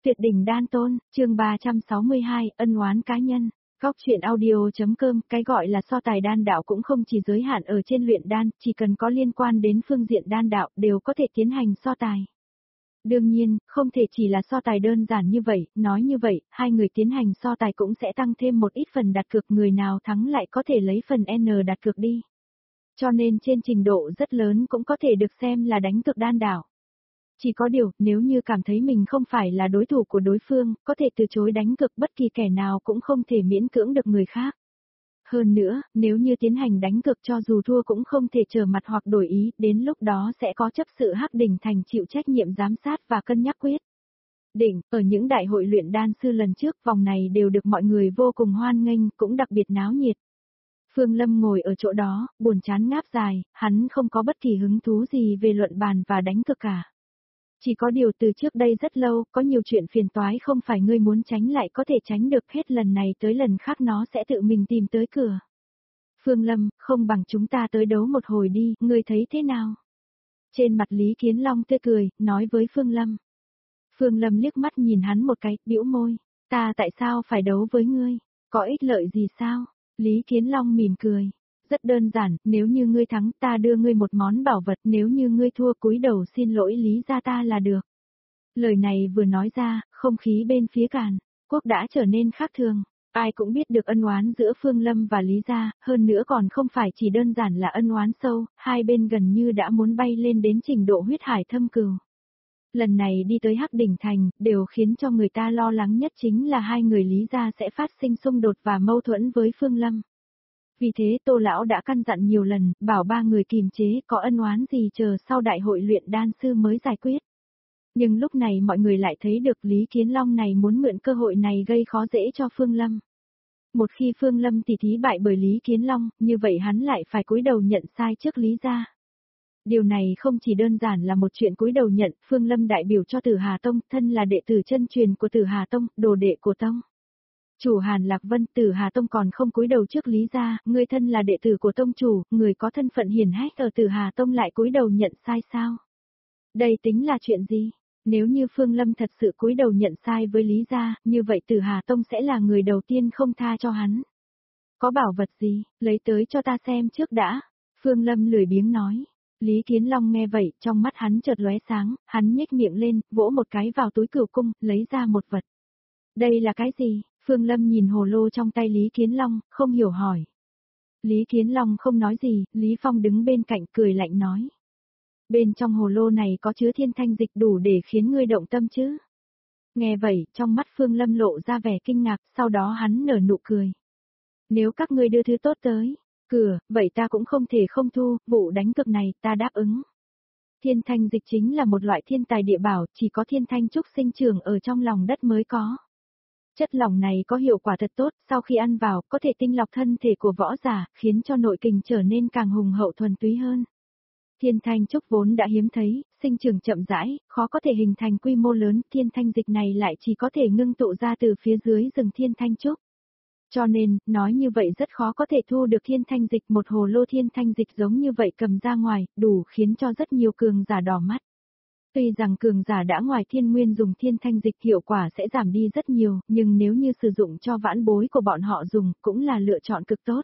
Tuyệt đỉnh đan tôn, chương 362, ân oán cá nhân. Góc truyện audio.com, cái gọi là so tài đan đạo cũng không chỉ giới hạn ở trên luyện đan, chỉ cần có liên quan đến phương diện đan đạo đều có thể tiến hành so tài. Đương nhiên, không thể chỉ là so tài đơn giản như vậy, nói như vậy, hai người tiến hành so tài cũng sẽ tăng thêm một ít phần đặt cược, người nào thắng lại có thể lấy phần N đặt cược đi. Cho nên trên trình độ rất lớn cũng có thể được xem là đánh cược đan đạo. Chỉ có điều, nếu như cảm thấy mình không phải là đối thủ của đối phương, có thể từ chối đánh cược, bất kỳ kẻ nào cũng không thể miễn cưỡng được người khác. Hơn nữa, nếu như tiến hành đánh cược cho dù thua cũng không thể trở mặt hoặc đổi ý, đến lúc đó sẽ có chấp sự Hắc Đỉnh Thành chịu trách nhiệm giám sát và cân nhắc quyết định. Ở những đại hội luyện đan sư lần trước, vòng này đều được mọi người vô cùng hoan nghênh, cũng đặc biệt náo nhiệt. Phương Lâm ngồi ở chỗ đó, buồn chán ngáp dài, hắn không có bất kỳ hứng thú gì về luận bàn và đánh cược cả. Chỉ có điều từ trước đây rất lâu, có nhiều chuyện phiền toái không phải ngươi muốn tránh lại có thể tránh được, hết lần này tới lần khác nó sẽ tự mình tìm tới cửa. Phương Lâm, không bằng chúng ta tới đấu một hồi đi, ngươi thấy thế nào? Trên mặt Lý Kiến Long tươi cười, nói với Phương Lâm. Phương Lâm liếc mắt nhìn hắn một cái, bĩu môi, ta tại sao phải đấu với ngươi? Có ích lợi gì sao? Lý Kiến Long mỉm cười. Rất đơn giản, nếu như ngươi thắng ta đưa ngươi một món bảo vật, nếu như ngươi thua cúi đầu xin lỗi Lý gia ta là được. Lời này vừa nói ra, không khí bên phía Càn Quốc đã trở nên khác thường. Ai cũng biết được ân oán giữa Phương Lâm và Lý gia, hơn nữa còn không phải chỉ đơn giản là ân oán sâu, hai bên gần như đã muốn bay lên đến trình độ huyết hải thâm cừu. Lần này đi tới Hắc Đỉnh Thành, đều khiến cho người ta lo lắng nhất chính là hai người Lý gia sẽ phát sinh xung đột và mâu thuẫn với Phương Lâm. Vì thế Tô Lão đã căn dặn nhiều lần, bảo ba người kìm chế, có ân oán gì chờ sau đại hội luyện đan sư mới giải quyết. Nhưng lúc này mọi người lại thấy được Lý Kiến Long này muốn mượn cơ hội này gây khó dễ cho Phương Lâm. Một khi Phương Lâm tỉ thí bại bởi Lý Kiến Long, như vậy hắn lại phải cúi đầu nhận sai trước Lý gia. Điều này không chỉ đơn giản là một chuyện cúi đầu nhận, Phương Lâm đại biểu cho Tử Hà Tông, thân là đệ tử chân truyền của Tử Hà Tông, đồ đệ của Tông. Chủ Hàn Lạc Vân, Tử Hà Tông còn không cúi đầu trước Lý gia, người thân là đệ tử của tông chủ, người có thân phận hiển hách ở Tử Hà Tông lại cúi đầu nhận sai sao? Đây tính là chuyện gì? Nếu như Phương Lâm thật sự cúi đầu nhận sai với Lý gia, như vậy Tử Hà Tông sẽ là người đầu tiên không tha cho hắn. Có bảo vật gì, lấy tới cho ta xem trước đã. Phương Lâm lười biếng nói. Lý Kiến Long nghe vậy, trong mắt hắn chợt lóe sáng, hắn nhếch miệng lên, vỗ một cái vào túi cửu cung, lấy ra một vật. Đây là cái gì? Phương Lâm nhìn hồ lô trong tay Lý Kiến Long, không hiểu hỏi. Lý Kiến Long không nói gì, Lý Phong đứng bên cạnh cười lạnh nói. Bên trong hồ lô này có chứa thiên thanh dịch đủ để khiến ngươi động tâm chứ? Nghe vậy, trong mắt Phương Lâm lộ ra vẻ kinh ngạc, sau đó hắn nở nụ cười. Nếu các ngươi đưa thứ tốt tới, cửa, vậy ta cũng không thể không thu, vụ đánh cược này, ta đáp ứng. Thiên thanh dịch chính là một loại thiên tài địa bảo, chỉ có thiên thanh trúc sinh trưởng ở trong lòng đất mới có. Chất lỏng này có hiệu quả thật tốt, sau khi ăn vào, có thể tinh lọc thân thể của võ giả, khiến cho nội kình trở nên càng hùng hậu thuần túy hơn. Thiên thanh trúc vốn đã hiếm thấy, sinh trưởng chậm rãi, khó có thể hình thành quy mô lớn, thiên thanh dịch này lại chỉ có thể ngưng tụ ra từ phía dưới rừng thiên thanh trúc. Cho nên, nói như vậy rất khó có thể thu được thiên thanh dịch, một hồ lô thiên thanh dịch giống như vậy cầm ra ngoài, đủ khiến cho rất nhiều cường giả đỏ mắt. Tuy rằng cường giả đã ngoài thiên nguyên dùng thiên thanh dịch hiệu quả sẽ giảm đi rất nhiều, nhưng nếu như sử dụng cho vãn bối của bọn họ dùng, cũng là lựa chọn cực tốt.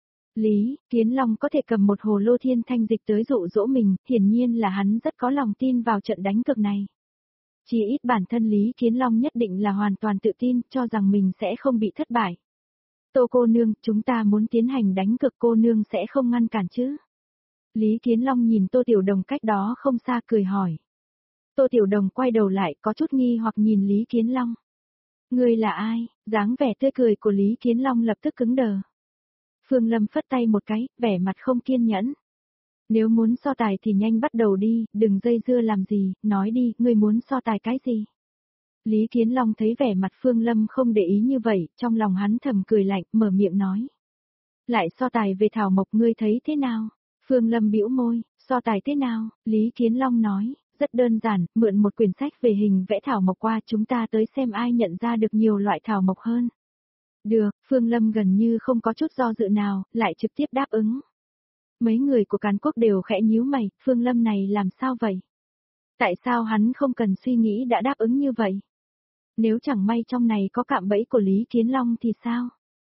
Lý Kiến Long có thể cầm một hồ lô thiên thanh dịch tới dụ dỗ mình, hiển nhiên là hắn rất có lòng tin vào trận đánh cược này. Chỉ ít bản thân Lý Kiến Long nhất định là hoàn toàn tự tin, cho rằng mình sẽ không bị thất bại. Tô cô nương, chúng ta muốn tiến hành đánh cược, cô nương sẽ không ngăn cản chứ? Lý Kiến Long nhìn Tô Tiểu Đồng cách đó không xa cười hỏi. Tô Tiểu Đồng quay đầu lại có chút nghi hoặc nhìn Lý Kiến Long. Ngươi là ai? Dáng vẻ tươi cười của Lý Kiến Long lập tức cứng đờ. Phương Lâm phất tay một cái, vẻ mặt không kiên nhẫn. Nếu muốn so tài thì nhanh bắt đầu đi, đừng dây dưa làm gì, nói đi, ngươi muốn so tài cái gì? Lý Kiến Long thấy vẻ mặt Phương Lâm không để ý như vậy, trong lòng hắn thầm cười lạnh, mở miệng nói. Lại so tài về thảo mộc, ngươi thấy thế nào? Phương Lâm bĩu môi, so tài thế nào? Lý Kiến Long nói. Rất đơn giản, mượn một quyển sách về hình vẽ thảo mộc qua, chúng ta tới xem ai nhận ra được nhiều loại thảo mộc hơn. Được, Phương Lâm gần như không có chút do dự nào, lại trực tiếp đáp ứng. Mấy người của Càn Quốc đều khẽ nhíu mày, Phương Lâm này làm sao vậy? Tại sao hắn không cần suy nghĩ đã đáp ứng như vậy? Nếu chẳng may trong này có cạm bẫy của Lý Kiến Long thì sao?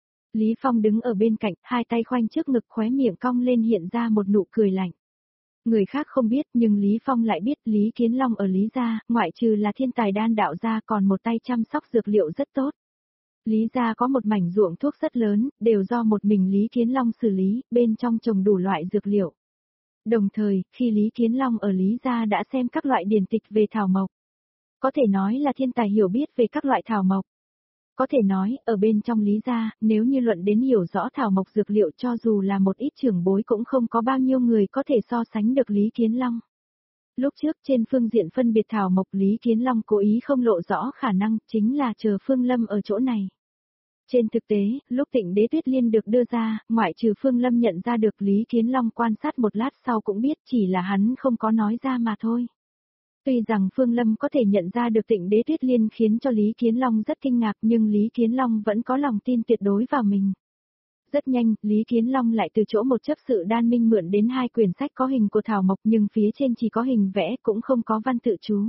Lý Phong đứng ở bên cạnh, hai tay khoanh trước ngực, khóe miệng cong lên hiện ra một nụ cười lạnh. Người khác không biết nhưng Lý Phong lại biết Lý Kiến Long ở Lý gia, ngoại trừ là thiên tài đan đạo gia còn một tay chăm sóc dược liệu rất tốt. Lý gia có một mảnh ruộng thuốc rất lớn, đều do một mình Lý Kiến Long xử lý, bên trong trồng đủ loại dược liệu. Đồng thời, khi Lý Kiến Long ở Lý gia đã xem các loại điển tịch về thảo mộc. Có thể nói là thiên tài hiểu biết về các loại thảo mộc. Có thể nói, ở bên trong Lý gia, nếu như luận đến hiểu rõ thảo mộc dược liệu cho dù là một ít trưởng bối cũng không có bao nhiêu người có thể so sánh được Lý Kiến Long. Lúc trước trên phương diện phân biệt thảo mộc Lý Kiến Long cố ý không lộ rõ khả năng, chính là chờ Phương Lâm ở chỗ này. Trên thực tế, lúc Tịnh Đế Tuyết Liên được đưa ra, ngoại trừ Phương Lâm nhận ra được Lý Kiến Long quan sát một lát sau cũng biết chỉ là hắn không có nói ra mà thôi. Tuy rằng Phương Lâm có thể nhận ra được Tịnh Đế Tuyết Liên khiến cho Lý Kiến Long rất kinh ngạc nhưng Lý Kiến Long vẫn có lòng tin tuyệt đối vào mình. Rất nhanh, Lý Kiến Long lại từ chỗ một chấp sự đan minh mượn đến hai quyển sách có hình của thảo mộc nhưng phía trên chỉ có hình vẽ cũng không có văn tự chú.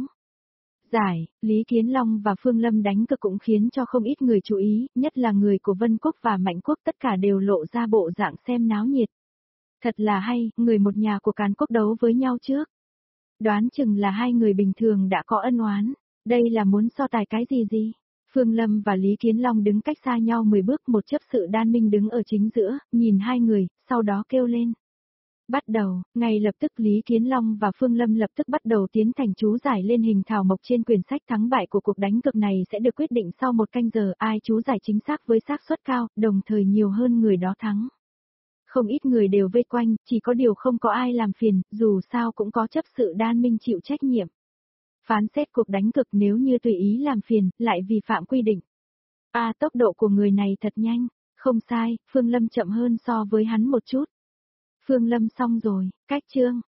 Giải, Lý Kiến Long và Phương Lâm đánh cược cũng khiến cho không ít người chú ý, nhất là người của Vân Quốc và Mạnh Quốc tất cả đều lộ ra bộ dạng xem náo nhiệt. Thật là hay, người một nhà của Càn Quốc đấu với nhau trước. Đoán chừng là hai người bình thường đã có ân oán, đây là muốn so tài cái gì? Phương Lâm và Lý Kiến Long đứng cách xa nhau 10 bước, một chấp sự đan minh đứng ở chính giữa, nhìn hai người, sau đó kêu lên. Bắt đầu, ngay lập tức Lý Kiến Long và Phương Lâm lập tức bắt đầu tiến thành chú giải lên hình thảo mộc trên quyển sách, thắng bại của cuộc đánh cược này sẽ được quyết định sau 1 canh giờ, ai chú giải chính xác với xác suất cao, đồng thời nhiều hơn người đó thắng. Không ít người đều vây quanh, chỉ có điều không có ai làm phiền, dù sao cũng có chấp sự đan minh chịu trách nhiệm. Phán xét cuộc đánh cược nếu như tùy ý làm phiền, lại vi phạm quy định. Tốc độ của người này thật nhanh, không sai, Phương Lâm chậm hơn so với hắn một chút. Phương Lâm xong rồi, cách chương.